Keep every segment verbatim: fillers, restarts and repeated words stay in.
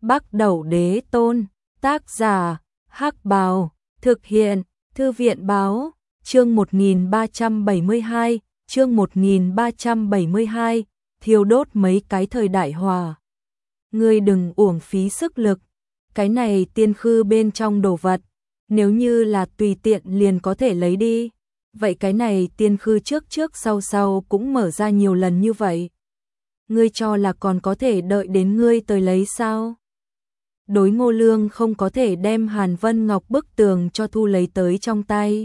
Bắc Đẩu Đế Tôn, tác giả, Hắc Bào, thực hiện, Thư viện báo, chương một nghìn ba trăm bảy mươi hai, chương một nghìn ba trăm bảy mươi hai, thiêu đốt mấy cái thời đại hòa. Ngươi đừng uổng phí sức lực, cái này tiên khư bên trong đồ vật, nếu như là tùy tiện liền có thể lấy đi, vậy cái này tiên khư trước trước sau sau cũng mở ra nhiều lần như vậy. Ngươi cho là còn có thể đợi đến ngươi tới lấy sao? Đối Ngô Lương không có thể đem Hàn Vân Ngọc bức tường cho thu lấy tới trong tay.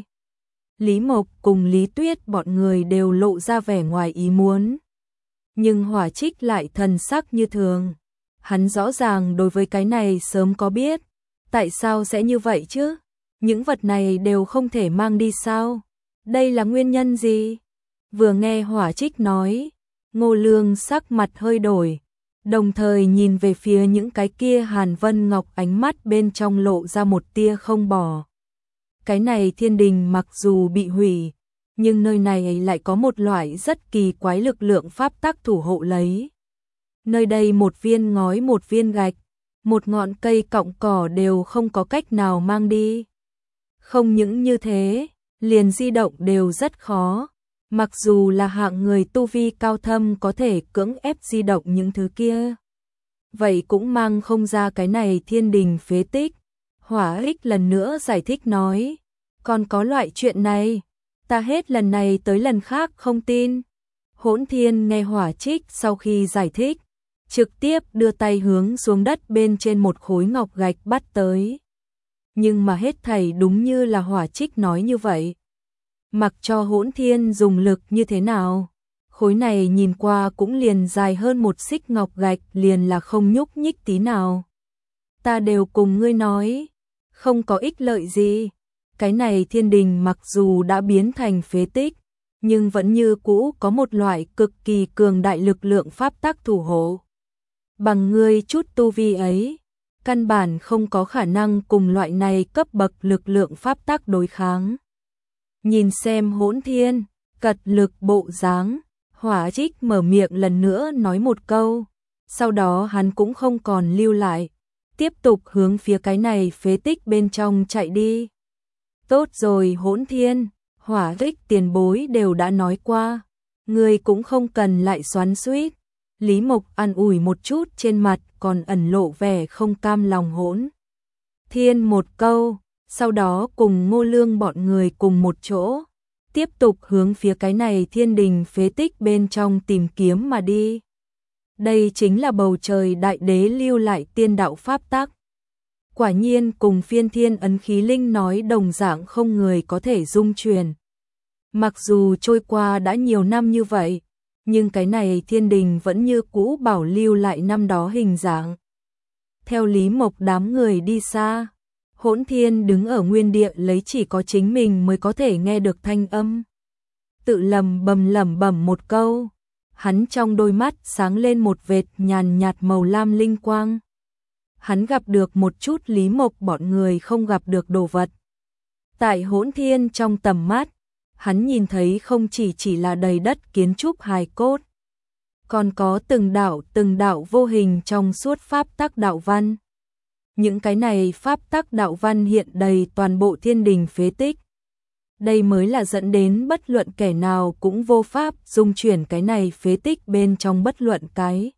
Lý Mộc cùng Lý Tuyết bọn người đều lộ ra vẻ ngoài ý muốn. Nhưng Hỏa Trích lại thần sắc như thường. Hắn rõ ràng đối với cái này sớm có biết. Tại sao sẽ như vậy chứ? Những vật này đều không thể mang đi sao? Đây là nguyên nhân gì? Vừa nghe Hỏa Trích nói, Ngô Lương sắc mặt hơi đổi. Đồng thời nhìn về phía những cái kia Hàn Vân Ngọc, ánh mắt bên trong lộ ra một tia không bỏ. Cái này thiên đình mặc dù bị hủy, nhưng nơi này lại có một loại rất kỳ quái lực lượng pháp tắc thủ hộ lấy. Nơi đây một viên ngói, một viên gạch, một ngọn cây cọng cỏ đều không có cách nào mang đi. Không những như thế, liền di động đều rất khó. Mặc dù là hạng người tu vi cao thâm có thể cưỡng ép di động những thứ kia, vậy cũng mang không ra cái này thiên đình phế tích. Hỏa Ích lần nữa giải thích nói, còn có loại chuyện này, ta hết lần này tới lần khác không tin. Hỗn Thiên nghe Hỏa Trích sau khi giải thích, trực tiếp đưa tay hướng xuống đất bên trên một khối ngọc gạch bắt tới. Nhưng mà hết thảy đúng như là Hỏa Trích nói như vậy. Mặc cho Hỗn Thiên dùng lực như thế nào, khối này nhìn qua cũng liền dài hơn một xích ngọc gạch liền là không nhúc nhích tí nào. Ta đều cùng ngươi nói, không có ích lợi gì. Cái này thiên đình mặc dù đã biến thành phế tích, nhưng vẫn như cũ có một loại cực kỳ cường đại lực lượng pháp tắc thủ hộ. Bằng ngươi chút tu vi ấy, căn bản không có khả năng cùng loại này cấp bậc lực lượng pháp tắc đối kháng. Nhìn xem Hỗn Thiên, cật lực bộ dáng, Hỏa Trích mở miệng lần nữa nói một câu, sau đó hắn cũng không còn lưu lại, tiếp tục hướng phía cái này phế tích bên trong chạy đi. Tốt rồi Hỗn Thiên, Hỏa Trích tiền bối đều đã nói qua, người cũng không cần lại xoắn xuýt. Lý Mộc an ủi một chút, trên mặt còn ẩn lộ vẻ không cam lòng Hỗn Thiên một câu. Sau đó cùng Ngô Lương bọn người cùng một chỗ, tiếp tục hướng phía cái này thiên đình phế tích bên trong tìm kiếm mà đi. Đây chính là bầu trời đại đế lưu lại tiên đạo pháp tắc. Quả nhiên cùng phiên thiên ấn khí linh nói đồng dạng không người có thể dung truyền. Mặc dù trôi qua đã nhiều năm như vậy, nhưng cái này thiên đình vẫn như cũ bảo lưu lại năm đó hình dạng. Theo Lý Mộc đám người đi xa, Hỗn Thiên đứng ở nguyên địa lấy chỉ có chính mình mới có thể nghe được thanh âm. Tự lầm bầm lẩm bẩm một câu, hắn trong đôi mắt sáng lên một vệt nhàn nhạt màu lam linh quang. Hắn gặp được một chút Lý Mộc bọn người không gặp được đồ vật. Tại Hỗn Thiên trong tầm mắt, hắn nhìn thấy không chỉ chỉ là đầy đất kiến trúc hài cốt, còn có từng đạo từng đạo vô hình trong suốt pháp tắc đạo văn. Những cái này pháp tắc đạo văn hiện đầy toàn bộ thiên đình phế tích. Đây mới là dẫn đến bất luận kẻ nào cũng vô pháp dung chuyển cái này phế tích bên trong bất luận cái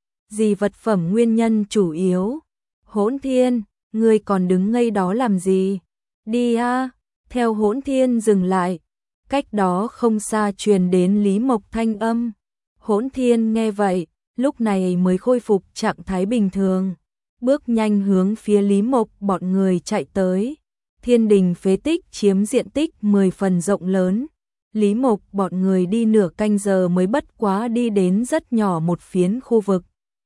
gì vật phẩm nguyên nhân chủ yếu. Hỗn Thiên, ngươi còn đứng ngây đó làm gì? Đi a! Theo Hỗn Thiên dừng lại, cách đó không xa truyền đến Lý Mộc thanh âm. Hỗn Thiên nghe vậy, lúc này mới khôi phục trạng thái bình thường. Bước nhanh hướng phía Lý Mộc bọn người chạy tới. Thiên đình phế tích chiếm diện tích mười phần rộng lớn. Lý Mộc bọn người đi nửa canh giờ mới bất quá đi đến rất nhỏ một phiến khu vực.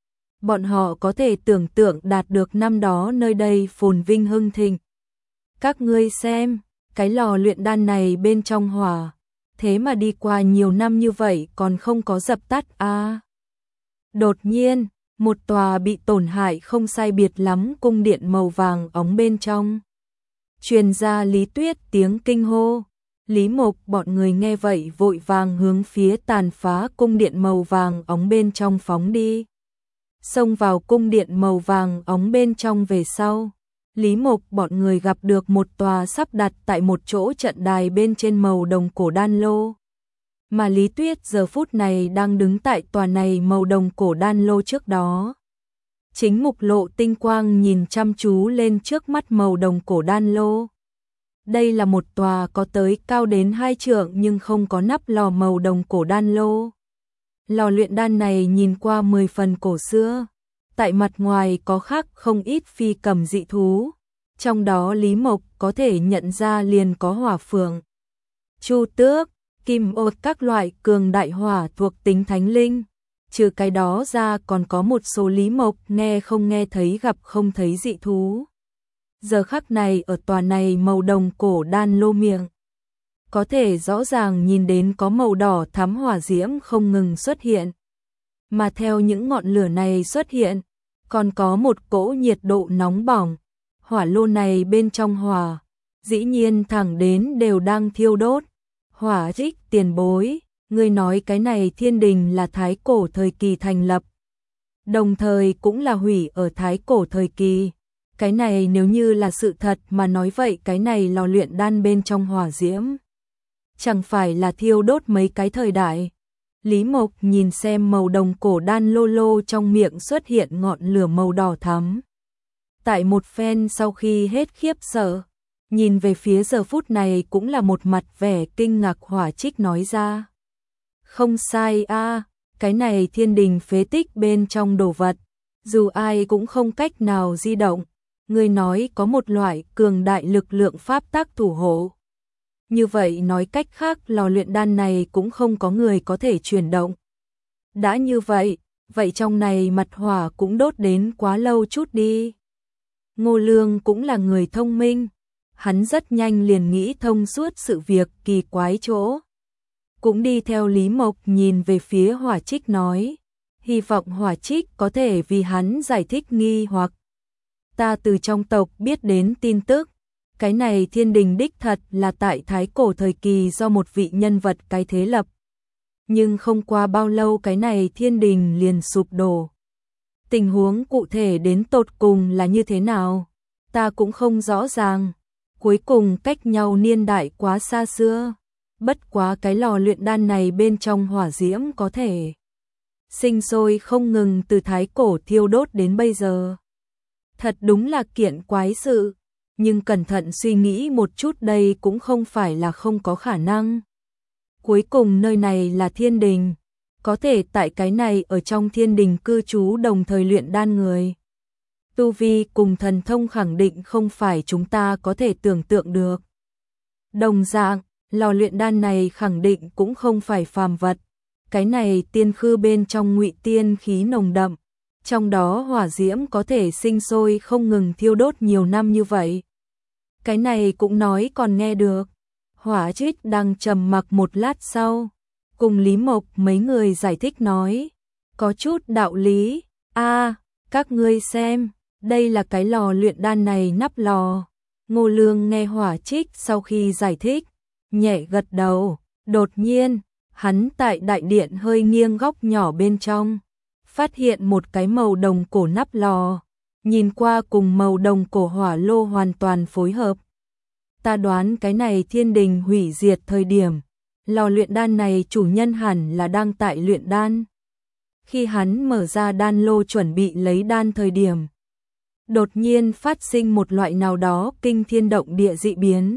Bọn họ có thể tưởng tượng đạt được năm đó nơi đây phồn vinh hưng thịnh. Các ngươi xem, cái lò luyện đan này bên trong hỏa, thế mà đi qua nhiều năm như vậy còn không có dập tắt a. À. Đột nhiên, một tòa bị tổn hại không sai biệt lắm cung điện màu vàng óng bên trong truyền ra Lý Tuyết tiếng kinh hô. Lý Mộc bọn người nghe vậy vội vàng hướng phía tàn phá cung điện màu vàng óng bên trong phóng đi. xông vào cung điện màu vàng óng bên trong về sau. Lý Mộc bọn người gặp được một tòa sắp đặt tại một chỗ trận đài bên trên màu đồng cổ đan lô. Mà Lý Tuyết giờ phút này đang đứng tại tòa này màu đồng cổ đan lô trước đó. Chính Mục Lộ tinh quang nhìn chăm chú lên trước mắt màu đồng cổ đan lô. Đây là một tòa có tới cao đến hai trượng nhưng không có nắp lò màu đồng cổ đan lô. Lò luyện đan này nhìn qua mười phần cổ xưa. Tại mặt ngoài có khắc không ít phi cầm dị thú. Trong đó Lý Mộc có thể nhận ra liền có hỏa phượng, chu tước, kim ột các loại cường đại hỏa thuộc tính thánh linh. Trừ cái đó ra còn có một số Lý Mộc nghe không nghe thấy gặp không thấy dị thú. Giờ khắc này ở tòa này màu đồng cổ đan lô miệng, có thể rõ ràng nhìn đến có màu đỏ thắm hỏa diễm không ngừng xuất hiện. Mà theo những ngọn lửa này xuất hiện, còn có một cỗ nhiệt độ nóng bỏng. Hỏa lô này bên trong hỏa, dĩ nhiên thẳng đến đều đang thiêu đốt. Hỏa Trích tiền bối, ngươi nói cái này thiên đình là thái cổ thời kỳ thành lập, đồng thời cũng là hủy ở thái cổ thời kỳ. Cái này nếu như là sự thật mà nói vậy cái này lò luyện đan bên trong hỏa diễm, chẳng phải là thiêu đốt mấy cái thời đại. Lý Mộc nhìn xem màu đồng cổ đan lô lô trong miệng xuất hiện ngọn lửa màu đỏ thắm. Tại một phen sau khi hết khiếp sợ, nhìn về phía giờ phút này cũng là một mặt vẻ kinh ngạc. Hỏa Trích nói ra. Không sai a, cái này thiên đình phế tích bên trong đồ vật, dù ai cũng không cách nào di động. Người nói có một loại cường đại lực lượng pháp tắc thủ hộ. Như vậy nói cách khác lò luyện đan này cũng không có người có thể chuyển động. Đã như vậy, vậy trong này mặt hỏa cũng đốt đến quá lâu chút đi. Ngô Lương cũng là người thông minh, hắn rất nhanh liền nghĩ thông suốt sự việc kỳ quái chỗ. Cũng đi theo Lý Mộc nhìn về phía Hỏa Trích nói, hy vọng Hỏa Trích có thể vì hắn giải thích nghi hoặc. Ta từ trong tộc biết đến tin tức, cái này thiên đình đích thật là tại thái cổ thời kỳ do một vị nhân vật cái thế lập. Nhưng không qua bao lâu cái này thiên đình liền sụp đổ. Tình huống cụ thể đến tột cùng là như thế nào, ta cũng không rõ ràng. Cuối cùng cách nhau niên đại quá xa xưa. Bất quá cái lò luyện đan này bên trong hỏa diễm có thể sinh sôi không ngừng từ thái cổ thiêu đốt đến bây giờ. Thật đúng là kiện quái sự, nhưng cẩn thận suy nghĩ một chút đây cũng không phải là không có khả năng. Cuối cùng nơi này là thiên đình, có thể tại cái này ở trong thiên đình cư trú đồng thời luyện đan người. Tu vi cùng thần thông khẳng định không phải chúng ta có thể tưởng tượng được. Đồng dạng, lò luyện đan này khẳng định cũng không phải phàm vật. Cái này tiên khư bên trong ngụy tiên khí nồng đậm, trong đó hỏa diễm có thể sinh sôi không ngừng thiêu đốt nhiều năm như vậy. Cái này cũng nói còn nghe được. Hỏa Trích đang trầm mặc một lát sau, cùng Lý Mộc mấy người giải thích nói, có chút đạo lý. A, các ngươi xem, đây là cái lò luyện đan này nắp lò. Ngô Lương nghe Hỏa Trích sau khi giải thích, nhẹ gật đầu. Đột nhiên, hắn tại đại điện hơi nghiêng góc nhỏ bên trong, phát hiện một cái màu đồng cổ nắp lò, nhìn qua cùng màu đồng cổ hỏa lô hoàn toàn phối hợp. Ta đoán cái này thiên đình hủy diệt thời điểm, lò luyện đan này chủ nhân hẳn là đang tại luyện đan. Khi hắn mở ra đan lô chuẩn bị lấy đan thời điểm, đột nhiên phát sinh một loại nào đó kinh thiên động địa dị biến.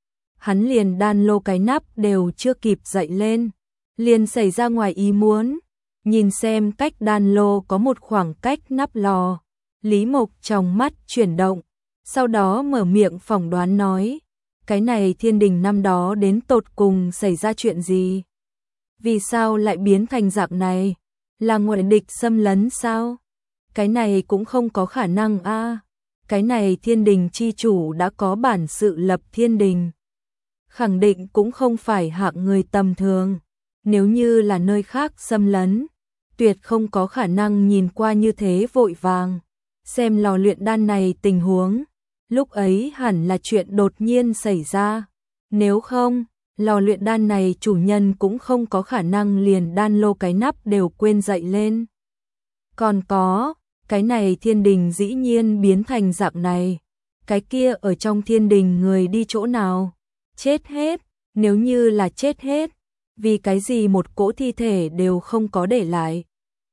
Hắn liền đan lô cái nắp đều chưa kịp dậy lên, liền xảy ra ngoài ý muốn. Nhìn xem cách đan lô có một khoảng cách nắp lò, Lý Mộc trong mắt chuyển động, sau đó mở miệng phỏng đoán nói, cái này thiên đình năm đó đến tột cùng xảy ra chuyện gì? Vì sao lại biến thành dạng này? Là ngoại địch xâm lấn sao? Cái này cũng không có khả năng a. Cái này thiên đình chi chủ đã có bản sự lập thiên đình, khẳng định cũng không phải hạng người tầm thường. Nếu như là nơi khác xâm lấn, tuyệt không có khả năng nhìn qua như thế vội vàng. Xem lò luyện đan này tình huống, lúc ấy hẳn là chuyện đột nhiên xảy ra. Nếu không, lò luyện đan này chủ nhân cũng không có khả năng liền đan lô cái nắp đều quên dậy lên. Còn có, cái này thiên đình dĩ nhiên biến thành dạng này. Cái kia ở trong thiên đình người đi chỗ nào? Chết hết, nếu như là chết hết, vì cái gì một cỗ thi thể đều không có để lại.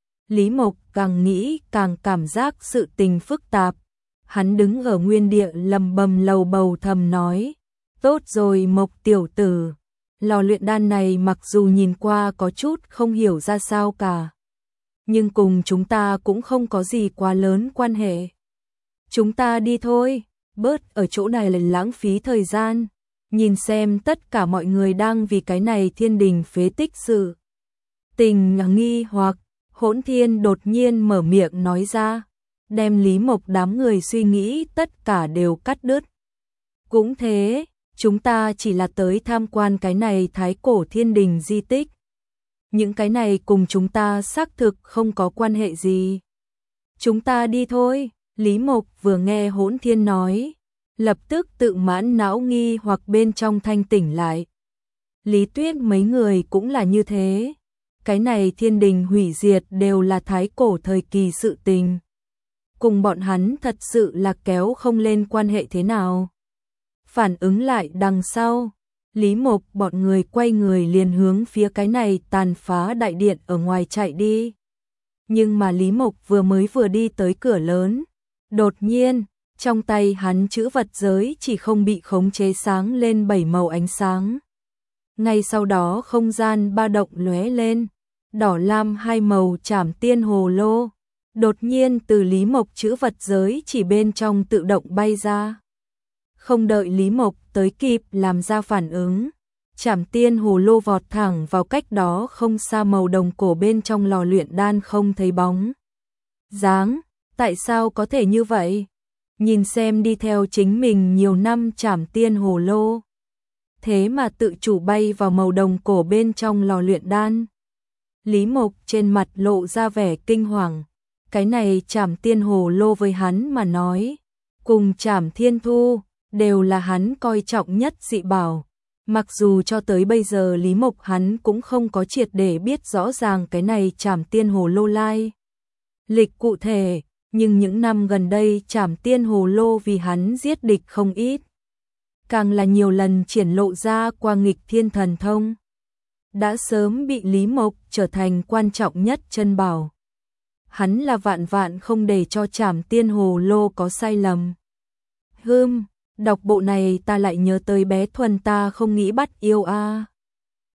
Lý Mộc càng nghĩ càng cảm giác sự tình phức tạp. Hắn đứng ở nguyên địa lầm bầm lầu bầu thầm nói. Tốt rồi Mộc tiểu tử, lò luyện đan này mặc dù nhìn qua có chút không hiểu ra sao cả, nhưng cùng chúng ta cũng không có gì quá lớn quan hệ. Chúng ta đi thôi, bớt ở chỗ này là lãng phí thời gian. Nhìn xem tất cả mọi người đang vì cái này thiên đình phế tích sự tình nghi hoặc, Hỗn Thiên đột nhiên mở miệng nói ra, đem Lý Mộc đám người suy nghĩ tất cả đều cắt đứt. Cũng thế, chúng ta chỉ là tới tham quan cái này thái cổ thiên đình di tích. Những cái này cùng chúng ta xác thực không có quan hệ gì. Chúng ta đi thôi. Lý Mộc vừa nghe Hỗn Thiên nói, lập tức tự mãn não nghi hoặc bên trong thanh tỉnh lại. Lý Tuyết mấy người cũng là như thế. Cái này thiên đình hủy diệt đều là thái cổ thời kỳ sự tình. Cùng bọn hắn thật sự là kéo không lên quan hệ thế nào. Phản ứng lại đằng sau, Lý Mộc bọn người quay người liền hướng phía cái này tàn phá đại điện ở ngoài chạy đi. Nhưng mà Lý Mộc vừa mới vừa đi tới cửa lớn, đột nhiên, trong tay hắn chữ vật giới chỉ không bị khống chế sáng lên bảy màu ánh sáng. Ngay sau đó không gian ba động lóe lên, đỏ lam hai màu trảm tiên hồ lô, đột nhiên từ Lý Mộc chữ vật giới chỉ bên trong tự động bay ra. Không đợi Lý Mộc tới kịp làm ra phản ứng, trảm tiên hồ lô vọt thẳng vào cách đó không xa màu đồng cổ bên trong lò luyện đan không thấy bóng dáng. Tại sao có thể như vậy? Nhìn xem đi theo chính mình nhiều năm trảm tiên hồ lô, thế mà tự chủ bay vào màu đồng cổ bên trong lò luyện đan. Lý Mộc trên mặt lộ ra vẻ kinh hoàng. Cái này trảm tiên hồ lô với hắn mà nói, cùng trảm thiên thu, đều là hắn coi trọng nhất dị bảo. Mặc dù cho tới bây giờ Lý Mộc hắn cũng không có triệt để biết rõ ràng cái này trảm tiên hồ lô lai lịch cụ thể, nhưng những năm gần đây trảm tiên hồ lô vì hắn giết địch không ít. Càng là nhiều lần triển lộ ra qua nghịch thiên thần thông. Đã sớm bị Lý Mộc trở thành quan trọng nhất chân bảo. Hắn là vạn vạn không để cho trảm tiên hồ lô có sai lầm. Hừm, đọc bộ này ta lại nhớ tới bé Thuần ta không nghĩ bắt yêu a. À.